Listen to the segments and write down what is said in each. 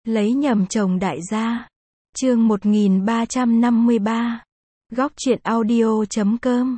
Lấy nhầm chồng đại gia. Chương 1353. Góc truyện audio.com.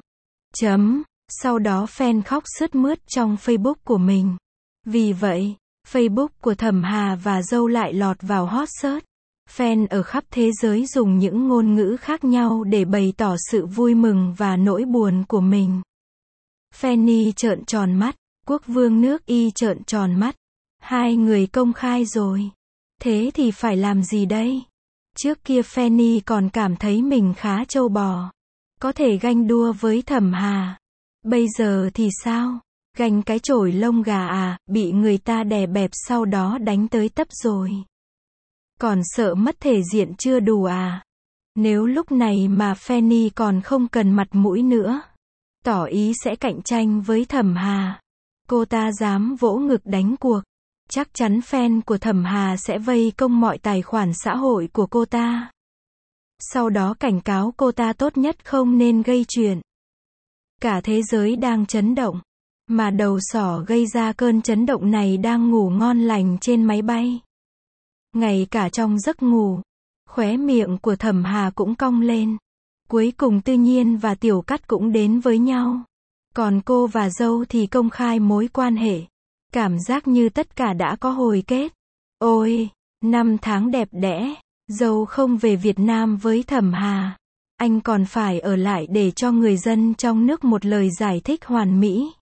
Sau đó fan khóc sướt mướt trong Facebook của mình. Vì vậy, Facebook của Thẩm Hà và dâu lại lọt vào hot search. Fan ở khắp thế giới dùng những ngôn ngữ khác nhau để bày tỏ sự vui mừng và nỗi buồn của mình. Fanny trợn tròn mắt, Quốc vương nước Y trợn tròn mắt. Hai người công khai rồi. Thế thì phải làm gì đây? Trước kia Fanny còn cảm thấy mình khá trâu bò. Có thể ganh đua với Thẩm Hà. Bây giờ thì sao? Ganh cái chổi lông gà à, bị người ta đè bẹp sau đó đánh tới tấp rồi. Còn sợ mất thể diện chưa đủ à? Nếu lúc này mà Fanny còn không cần mặt mũi nữa, tỏ ý sẽ cạnh tranh với Thẩm Hà, cô ta dám vỗ ngực đánh cuộc, chắc chắn fan của Thẩm Hà sẽ vây công mọi tài khoản xã hội của cô ta. Sau đó cảnh cáo cô ta tốt nhất không nên gây chuyện. Cả thế giới đang chấn động, mà đầu sỏ gây ra cơn chấn động này đang ngủ ngon lành trên máy bay. Ngay cả trong giấc ngủ, khóe miệng của Thẩm Hà cũng cong lên. Cuối cùng Tư Nhiên và Tiểu Cắt cũng đến với nhau. Còn cô và dâu thì công khai mối quan hệ. Cảm giác như tất cả đã có hồi kết. Ôi, 5 tháng đẹp đẽ, dâu không về Việt Nam với Thẩm Hà. Anh còn phải ở lại để cho người dân trong nước một lời giải thích hoàn mỹ.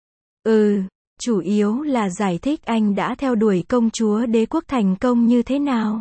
Chủ yếu là giải thích anh đã theo đuổi công chúa đế quốc thành công như thế nào.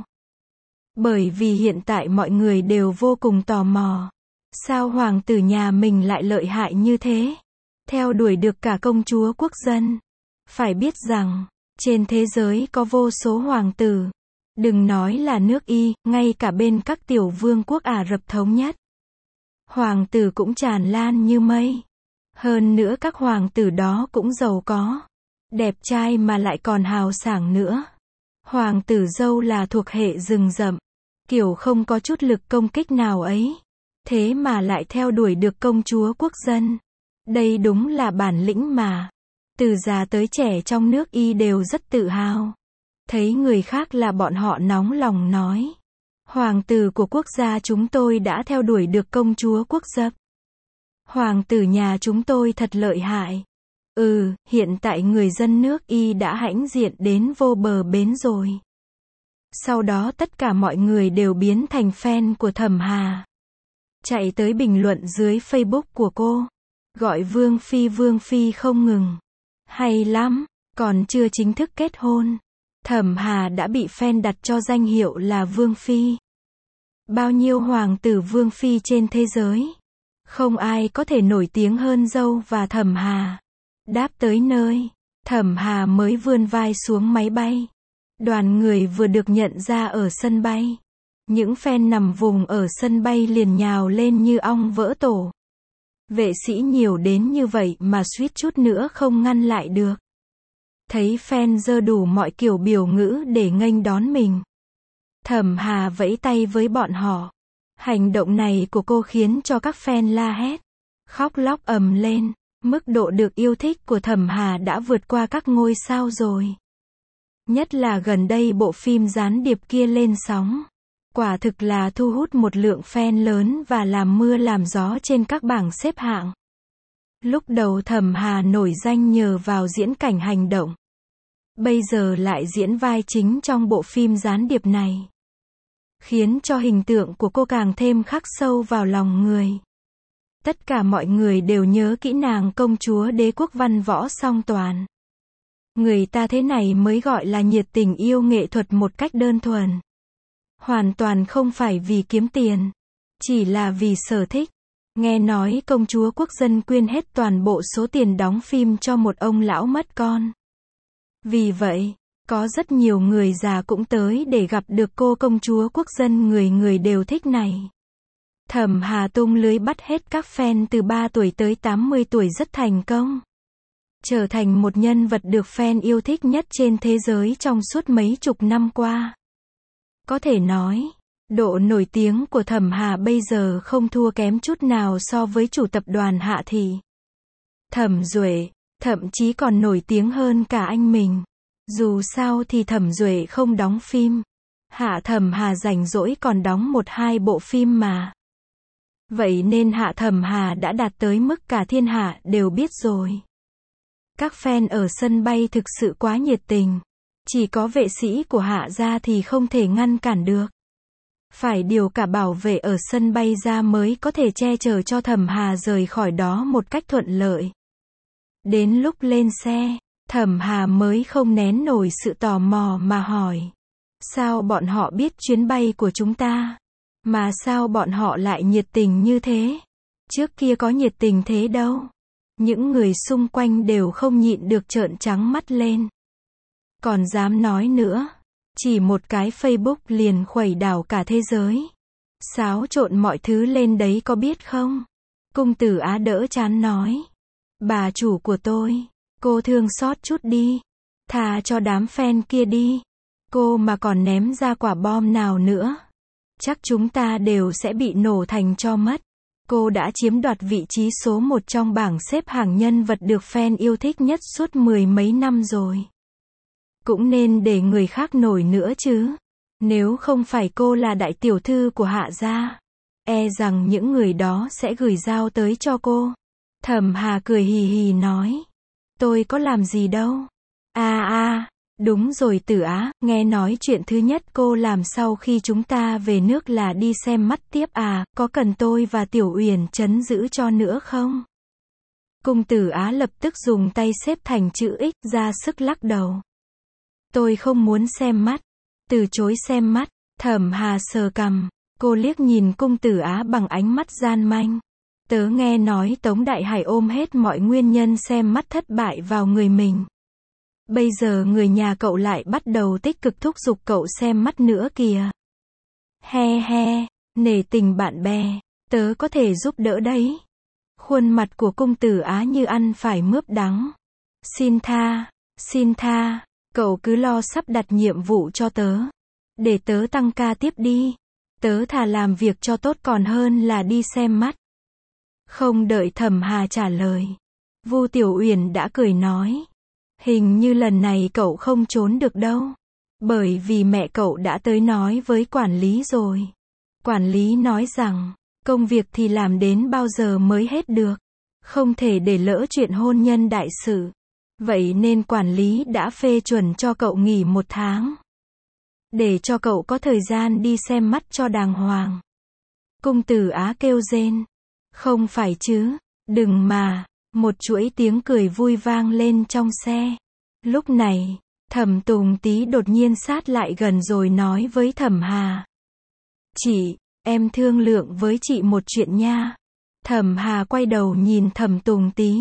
Bởi vì hiện tại mọi người đều vô cùng tò mò. Sao hoàng tử nhà mình lại lợi hại như thế? Theo đuổi được cả công chúa quốc dân. Phải biết rằng, trên thế giới có vô số hoàng tử. Đừng nói là nước Y, ngay cả bên các tiểu vương quốc Ả Rập Thống Nhất. Hoàng tử cũng tràn lan như mây. Hơn nữa các hoàng tử đó cũng giàu có, đẹp trai mà lại còn hào sảng nữa. Hoàng tử dâu là thuộc hệ rừng rậm, kiểu không có chút lực công kích nào ấy. Thế mà lại theo đuổi được công chúa quốc dân. Đây đúng là bản lĩnh mà. Từ già tới trẻ trong nước Y đều rất tự hào. Thấy người khác là bọn họ nóng lòng nói. Hoàng tử của quốc gia chúng tôi đã theo đuổi được công chúa quốc dân. Hoàng tử nhà chúng tôi thật lợi hại. Hiện tại người dân nước Y đã hãnh diện đến vô bờ bến rồi. Sau đó tất cả mọi người đều biến thành fan của Thẩm Hà. Chạy tới bình luận dưới Facebook của cô. Gọi Vương Phi không ngừng. Hay lắm, còn chưa chính thức kết hôn. Thẩm Hà đã bị fan đặt cho danh hiệu là Vương Phi. Bao nhiêu hoàng tử Vương Phi trên thế giới. Không ai có thể nổi tiếng hơn dâu và Thẩm Hà. Đáp tới nơi, Thẩm Hà mới vươn vai xuống máy bay. Đoàn người vừa được nhận ra ở sân bay. Những fan nằm vùng ở sân bay liền nhào lên như ong vỡ tổ. Vệ sĩ nhiều đến như vậy mà suýt chút nữa không ngăn lại được. Thấy fan giơ đủ mọi kiểu biểu ngữ để nghênh đón mình. Thẩm Hà vẫy tay với bọn họ. Hành động này của cô khiến cho các fan la hét, khóc lóc ầm lên. Mức độ được yêu thích của Thẩm Hà đã vượt qua các ngôi sao rồi. Nhất là gần đây bộ phim gián điệp kia lên sóng. Quả thực là thu hút một lượng fan lớn và làm mưa làm gió trên các bảng xếp hạng. Lúc đầu Thẩm Hà nổi danh nhờ vào diễn cảnh hành động. Bây giờ lại diễn vai chính trong bộ phim gián điệp này. Khiến cho hình tượng của cô càng thêm khắc sâu vào lòng người. Tất cả mọi người đều nhớ kỹ nàng công chúa đế quốc văn võ song toàn. Người ta thế này mới gọi là nhiệt tình yêu nghệ thuật một cách đơn thuần. Hoàn toàn không phải vì kiếm tiền. Chỉ là vì sở thích. Nghe nói công chúa quốc dân quyên hết toàn bộ số tiền đóng phim cho một ông lão mất con. Vì vậy, có rất nhiều người già cũng tới để gặp được cô công chúa quốc dân người người đều thích này. Thẩm Hà tung lưới bắt hết các fan từ 3 tuổi tới 80 tuổi rất thành công. Trở thành một nhân vật được fan yêu thích nhất trên thế giới trong suốt mấy chục năm qua. Có thể nói, độ nổi tiếng của Thẩm Hà bây giờ không thua kém chút nào so với chủ tập đoàn Hạ Thị. Thẩm Duệ, thậm chí còn nổi tiếng hơn cả anh mình. Dù sao thì Thẩm Duệ không đóng phim. Hạ Thẩm Hà rảnh rỗi còn đóng 1-2 bộ phim mà. Vậy nên Hạ Thẩm Hà đã đạt tới mức cả thiên hạ đều biết rồi. Các fan ở sân bay thực sự quá nhiệt tình. Chỉ có vệ sĩ của Hạ gia thì không thể ngăn cản được. Phải điều cả bảo vệ ở sân bay ra mới có thể che chở cho Thẩm Hà rời khỏi đó một cách thuận lợi. Đến lúc lên xe, Thẩm Hà mới không nén nổi sự tò mò mà hỏi. Sao bọn họ biết chuyến bay của chúng ta? Mà sao bọn họ lại nhiệt tình như thế? Trước kia có nhiệt tình thế đâu. Những người xung quanh đều không nhịn được trợn trắng mắt lên. Còn dám nói nữa. Chỉ một cái Facebook liền khuấy đảo cả thế giới. Xáo trộn mọi thứ lên đấy có biết không? Cung Tử Á đỡ chán nói. Bà chủ của tôi, cô thương xót chút đi. Thà cho đám fan kia đi. Cô mà còn ném ra quả bom nào nữa. Chắc chúng ta đều sẽ bị nổ thành tro mất. Cô đã chiếm đoạt vị trí số 1 trong bảng xếp hạng nhân vật được fan yêu thích nhất suốt 10 mấy năm rồi. Cũng nên để người khác nổi nữa chứ. Nếu không phải cô là đại tiểu thư của Hạ gia, e rằng những người đó sẽ gửi dao tới cho cô. Thẩm Hà cười hì hì nói. Tôi có làm gì đâu. Đúng rồi Tử Á, nghe nói chuyện thứ nhất cô làm sau khi chúng ta về nước là đi xem mắt tiếp à, có cần tôi và Tiểu Uyển trấn giữ cho nữa không? Cung Tử Á lập tức dùng tay xếp thành chữ X ra sức lắc đầu. Tôi không muốn xem mắt. Từ chối xem mắt. Thẩm Hà sờ cằm. Cô liếc nhìn Cung Tử Á bằng ánh mắt gian manh. Tớ nghe nói Tống Đại Hải ôm hết mọi nguyên nhân xem mắt thất bại vào người mình. Bây giờ người nhà cậu lại bắt đầu tích cực thúc giục cậu xem mắt nữa kìa. He he, nể tình bạn bè, tớ có thể giúp đỡ đấy. Khuôn mặt của Cung Tử Á như ăn phải mướp đắng. Xin tha, cậu cứ lo sắp đặt nhiệm vụ cho tớ. Để tớ tăng ca tiếp đi. Tớ thà làm việc cho tốt còn hơn là đi xem mắt. Không đợi Thẩm Hà trả lời, Vu Tiểu Uyển đã cười nói. Hình như lần này cậu không trốn được đâu. Bởi vì mẹ cậu đã tới nói với quản lý rồi. Quản lý nói rằng, công việc thì làm đến bao giờ mới hết được. Không thể để lỡ chuyện hôn nhân đại sự. Vậy nên quản lý đã phê chuẩn cho cậu nghỉ 1 tháng. Để cho cậu có thời gian đi xem mắt cho đàng hoàng. Cung Tử Á kêu rên. Không phải chứ, đừng mà. Một chuỗi tiếng cười vui vang lên trong xe. Lúc này, Thẩm Tùng Tý đột nhiên sát lại gần rồi nói với Thẩm Hà. Chị, em thương lượng với chị một chuyện nha. Thẩm Hà quay đầu nhìn Thẩm Tùng Tý.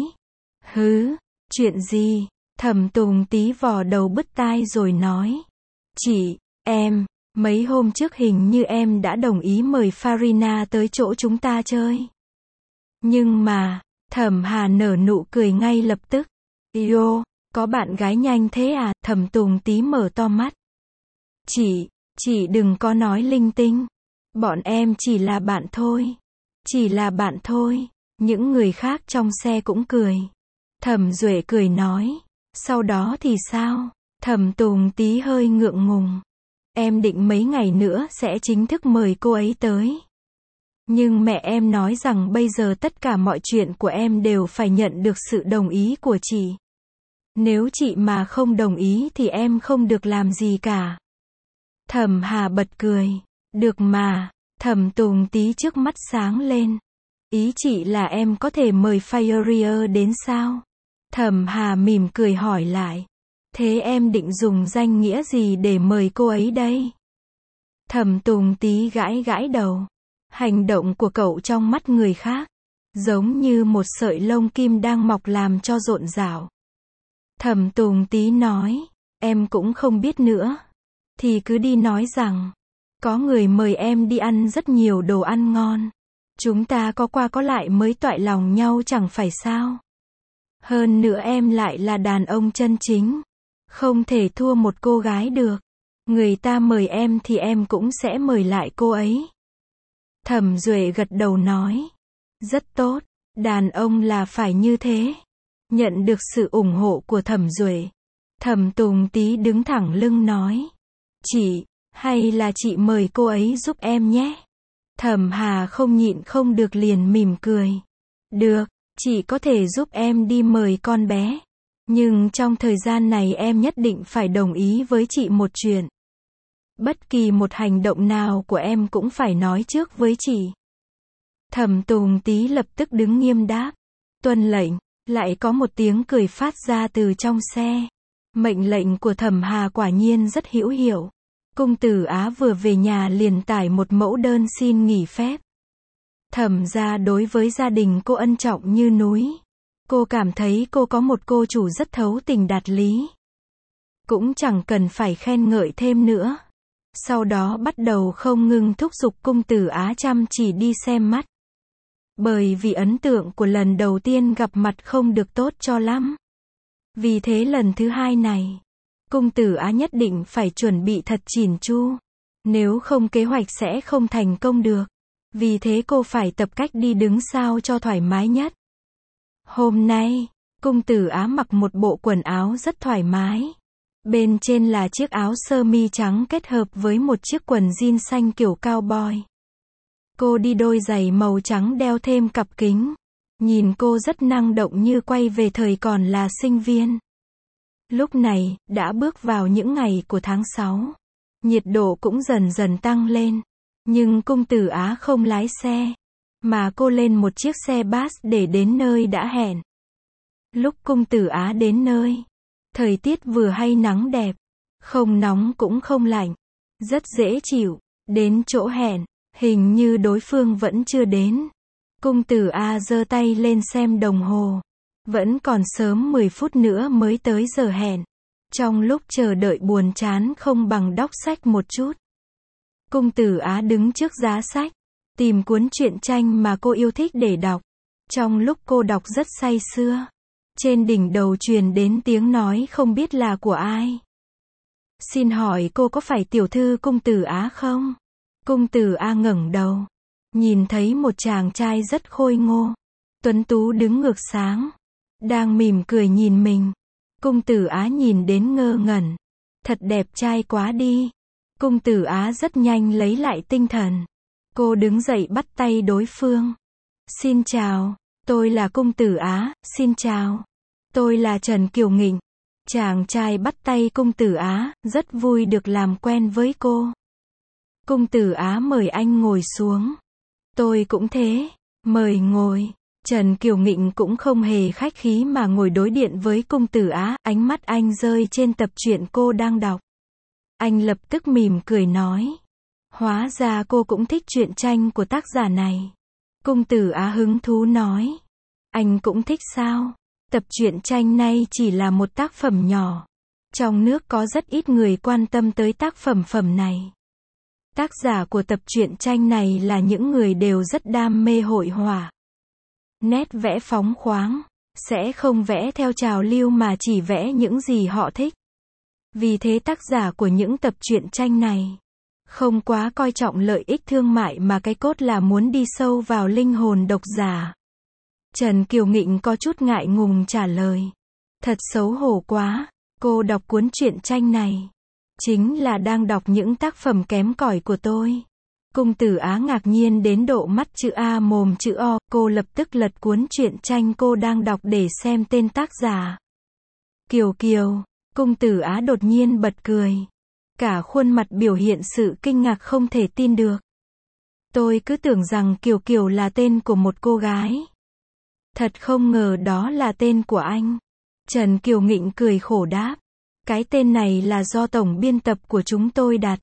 Chuyện gì? Thẩm Tùng Tý vò đầu bứt tai rồi nói. Chị, mấy hôm trước hình như em đã đồng ý mời Farina tới chỗ chúng ta chơi. Nhưng mà, Thẩm Hà nở nụ cười ngay lập tức. Yo, có bạn gái nhanh thế à? Thẩm Tùng Tý mở to mắt. Chị đừng có nói linh tinh. Bọn em chỉ là bạn thôi. Chỉ là bạn thôi. Những người khác trong xe cũng cười. Thẩm Duệ cười nói. Sau đó thì sao? Thẩm Tùng Tý hơi ngượng ngùng. Em định mấy ngày nữa sẽ chính thức mời cô ấy tới. Nhưng mẹ em nói rằng bây giờ tất cả mọi chuyện của em đều phải nhận được sự đồng ý của chị. Nếu chị mà không đồng ý thì em không được làm gì cả. Thẩm Hà bật cười. Được mà. Thẩm Tùng Tý trước mắt sáng lên. Ý chị là em có thể mời Fairia đến sao? Thẩm Hà mỉm cười hỏi lại. Thế em định dùng danh nghĩa gì để mời cô ấy đây? Thẩm Tùng Tý gãi đầu. Hành động của cậu trong mắt người khác, giống như một sợi lông kim đang mọc làm cho rộn rào. Thẩm Tùng Tý nói, em cũng không biết nữa. Thì cứ đi nói rằng, có người mời em đi ăn rất nhiều đồ ăn ngon. Chúng ta có qua có lại mới toại lòng nhau chẳng phải sao. Hơn nữa em lại là đàn ông chân chính. Không thể thua một cô gái được. Người ta mời em thì em cũng sẽ mời lại cô ấy. Thẩm Duệ gật đầu nói. Rất tốt, đàn ông là phải như thế. Nhận được sự ủng hộ của Thẩm Duệ. Thẩm Tùng Tý đứng thẳng lưng nói. Chị, Hay là chị mời cô ấy giúp em nhé. Thẩm Hà không nhịn không được liền mỉm cười. Được, chị có thể giúp em đi mời con bé. Nhưng trong thời gian này em nhất định phải đồng ý với chị một chuyện. Bất kỳ một hành động nào của em cũng phải nói trước với chị. Thẩm Tùng Tý lập tức đứng nghiêm đáp. Tuân lệnh. Lại có một tiếng cười phát ra từ trong xe. Mệnh lệnh của Thẩm Hà quả nhiên rất hữu hiệu. Cung Tử Á vừa về nhà liền tải một mẫu đơn xin nghỉ phép. Thẩm gia đối với gia đình cô ân trọng như núi. Cô cảm thấy cô có một cô chủ rất thấu tình đạt lý. Cũng chẳng cần phải khen ngợi thêm nữa. Sau đó bắt đầu không ngừng thúc giục Cung Tử Á chăm chỉ đi xem mắt. Bởi vì ấn tượng của lần đầu tiên gặp mặt không được tốt cho lắm. Vì thế lần thứ hai này, Cung Tử Á nhất định phải chuẩn bị thật chỉn chu. Nếu không kế hoạch sẽ không thành công được. Vì thế cô phải tập cách đi đứng sao cho thoải mái nhất. Hôm nay, Cung Tử Á mặc một bộ quần áo rất thoải mái. Bên trên là chiếc áo sơ mi trắng kết hợp với một chiếc quần jean xanh kiểu cowboy. Cô đi đôi giày màu trắng đeo thêm cặp kính. Nhìn cô rất năng động như quay về thời còn là sinh viên. Lúc này, đã bước vào những ngày của tháng 6. Nhiệt độ cũng dần dần tăng lên. Nhưng Cung Tử Á không lái xe. Mà cô lên một chiếc xe bus để đến nơi đã hẹn. Lúc Cung Tử Á đến nơi, thời tiết vừa hay nắng đẹp. Không nóng cũng không lạnh. Rất dễ chịu. Đến chỗ hẹn, hình như đối phương vẫn chưa đến. Cung Tử Á giơ tay lên xem đồng hồ. Vẫn còn sớm 10 phút nữa mới tới giờ hẹn. Trong lúc chờ đợi buồn chán không bằng đọc sách một chút. Cung Tử Á đứng trước giá sách, tìm cuốn truyện tranh mà cô yêu thích để đọc. Trong lúc cô đọc rất say sưa, trên đỉnh đầu truyền đến tiếng nói không biết là của ai. Xin hỏi cô có phải tiểu thư Cung Tử Á không? Cung Tử Á ngẩng đầu, nhìn thấy một chàng trai rất khôi ngô, tuấn tú đứng ngược sáng, đang mỉm cười nhìn mình. Cung Tử Á nhìn đến ngơ ngẩn. Thật đẹp trai quá đi. Cung Tử Á rất nhanh lấy lại tinh thần. Cô đứng dậy bắt tay đối phương. Xin chào, tôi là Cung Tử Á, xin chào. Tôi là Trần Kiều Nghịnh. Chàng trai bắt tay Cung Tử Á, rất vui được làm quen với cô. Cung Tử Á mời anh ngồi xuống. Tôi cũng thế, mời ngồi. Trần Kiều Nghịnh cũng không hề khách khí mà ngồi đối diện với Cung Tử Á, ánh mắt anh rơi trên tập truyện cô đang đọc. Anh lập tức mỉm cười nói. Hóa ra cô cũng thích truyện tranh của tác giả này. Cung Tử Á hứng thú nói. Anh cũng thích sao? Tập truyện tranh này chỉ là một tác phẩm nhỏ. Trong nước có rất ít người quan tâm tới tác phẩm này. Tác giả của tập truyện tranh này là những người đều rất đam mê hội họa. Nét vẽ phóng khoáng, sẽ không vẽ theo trào lưu mà chỉ vẽ những gì họ thích. Vì thế tác giả của những tập truyện tranh này không quá coi trọng lợi ích thương mại mà cái cốt là muốn đi sâu vào linh hồn độc giả. Trần Kiều Nghịnh có chút ngại ngùng trả lời. Thật xấu hổ quá, cô đọc cuốn truyện tranh này. Chính là đang đọc những tác phẩm kém cỏi của tôi. Cung Tử Á ngạc nhiên đến độ mắt chữ A mồm chữ O, cô lập tức lật cuốn truyện tranh cô đang đọc để xem tên tác giả. Kiều Kiều, Cung Tử Á đột nhiên bật cười. Cả khuôn mặt biểu hiện sự kinh ngạc không thể tin được. Tôi cứ tưởng rằng Kiều Kiều là tên của một cô gái. Thật không ngờ đó là tên của anh. Trần Kiều Nghịnh cười khổ đáp. Cái tên này là do tổng biên tập của chúng tôi đặt.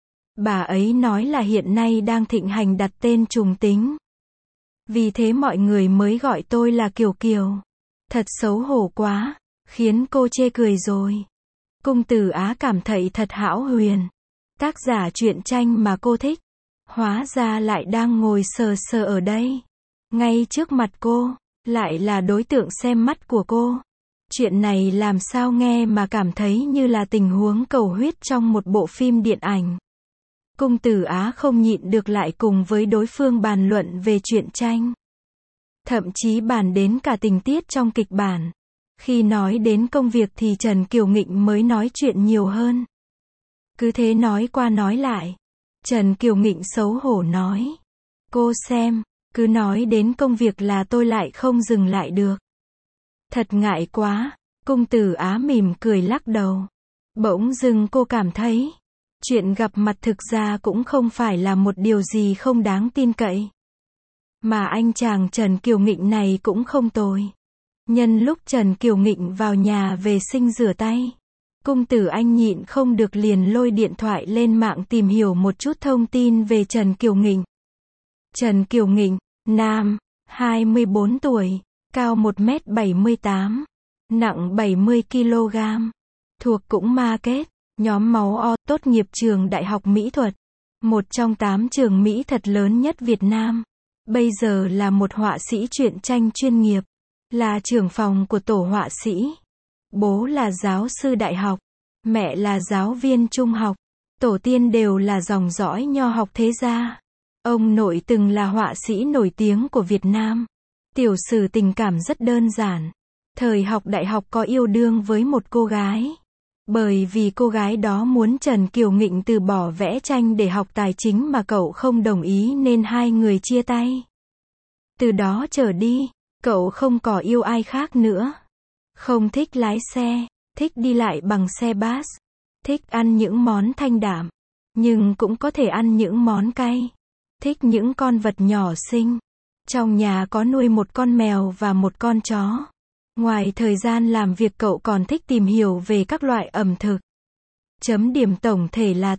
Bà ấy nói là hiện nay đang thịnh hành đặt tên trùng tính. Vì thế mọi người mới gọi tôi là Kiều Kiều. Thật xấu hổ quá, khiến cô chê cười rồi. Cung Tử Á cảm thấy thật hão huyền. Tác giả truyện tranh mà cô thích, hóa ra lại đang ngồi sờ sờ ở đây. Ngay trước mặt cô, lại là đối tượng xem mắt của cô. Chuyện này làm sao nghe mà cảm thấy như là tình huống cầu huyết trong một bộ phim điện ảnh. Cung Tử Á không nhịn được lại cùng với đối phương bàn luận về truyện tranh. Thậm chí bàn đến cả tình tiết trong kịch bản. Khi nói đến công việc thì Trần Kiều Nghịnh mới nói chuyện nhiều hơn. Cứ thế nói qua nói lại. Trần Kiều Nghịnh xấu hổ nói. Cô xem, cứ nói đến công việc là tôi lại không dừng lại được. Thật ngại quá. Cung Tử Á mỉm cười lắc đầu. Bỗng dưng cô cảm thấy, chuyện gặp mặt thực ra cũng không phải là một điều gì không đáng tin cậy. Mà anh chàng Trần Kiều Nghịnh này cũng không tồi. Nhân lúc Trần Kiều Nghịnh vào nhà vệ sinh rửa tay, Cung Tử Anh nhịn không được liền lôi điện thoại lên mạng tìm hiểu một chút thông tin về Trần Kiều Nghịnh. Trần Kiều Nghịnh, nam, 24 tuổi, cao 1m78, nặng 70 kg, thuộc cũng market, nhóm máu O, tốt nghiệp trường Đại học Mỹ thuật, một trong 8 trường mỹ thuật lớn nhất Việt Nam. Bây giờ là một họa sĩ truyện tranh chuyên nghiệp, là trưởng phòng của tổ họa sĩ. Bố là giáo sư đại học, mẹ là giáo viên trung học, tổ tiên đều là dòng dõi nho học thế gia. Ông nội từng là họa sĩ nổi tiếng của Việt Nam. Tiểu sử tình cảm rất đơn giản. Thời học đại học có yêu đương với một cô gái. Bởi vì cô gái đó muốn Trần Kiều Nghịnh từ bỏ vẽ tranh để học tài chính mà cậu không đồng ý nên hai người chia tay. Từ đó trở đi, cậu không có yêu ai khác nữa. Không thích lái xe, thích đi lại bằng xe bus, thích ăn những món thanh đạm, nhưng cũng có thể ăn những món cay. Thích những con vật nhỏ xinh. Trong nhà có nuôi một con mèo và một con chó. Ngoài thời gian làm việc cậu còn thích tìm hiểu về các loại ẩm thực. Chấm điểm tổng thể là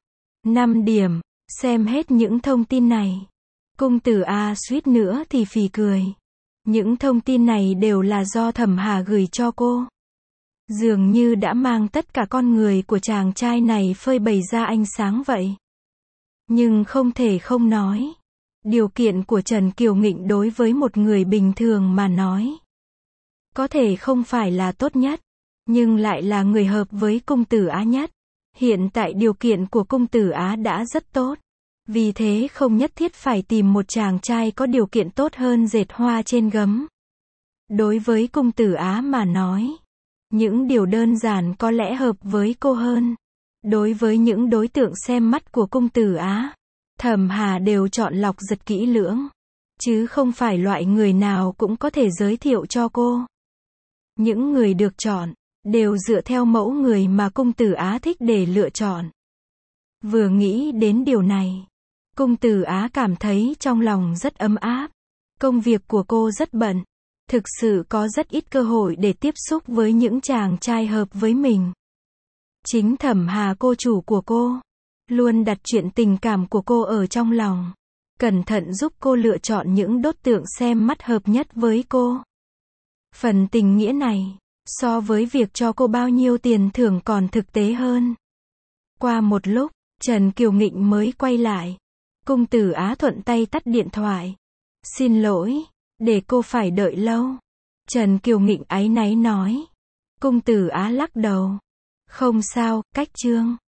8,5 điểm. Xem hết những thông tin này, Cung Tử Á suýt nữa thì phì cười. Những thông tin này đều là do Thẩm Hà gửi cho cô. Dường như đã mang tất cả con người của chàng trai này phơi bày ra ánh sáng vậy. Nhưng không thể không nói, điều kiện của Trần Kiều Nghịnh đối với một người bình thường mà nói, có thể không phải là tốt nhất, nhưng lại là người hợp với Cung Tử Á nhất. Hiện tại điều kiện của Cung Tử Á đã rất tốt. Vì thế không nhất thiết phải tìm một chàng trai có điều kiện tốt hơn dệt hoa trên gấm. Đối với Cung Tử Á mà nói, những điều đơn giản có lẽ hợp với cô hơn. Đối với những đối tượng xem mắt của Cung Tử Á, Thẩm Hà đều chọn lọc rất kỹ lưỡng, chứ không phải loại người nào cũng có thể giới thiệu cho cô. Những người được chọn, đều dựa theo mẫu người mà Cung Tử Á thích để lựa chọn. Vừa nghĩ đến điều này, Cung Tử Á cảm thấy trong lòng rất ấm áp. Công việc của cô rất bận, thực sự có rất ít cơ hội để tiếp xúc với những chàng trai hợp với mình. Chính Thẩm Hà cô chủ của cô, luôn đặt chuyện tình cảm của cô ở trong lòng, cẩn thận giúp cô lựa chọn những đối tượng xem mắt hợp nhất với cô. Phần tình nghĩa này, so với việc cho cô bao nhiêu tiền thưởng còn thực tế hơn. Qua một lúc, Trần Kiều Nghịnh mới quay lại. Cung Tử Á thuận tay tắt điện thoại. Xin lỗi, để cô phải đợi lâu. Trần Kiều Nghịnh áy náy nói. Cung Tử Á lắc đầu. Không sao, cách chương.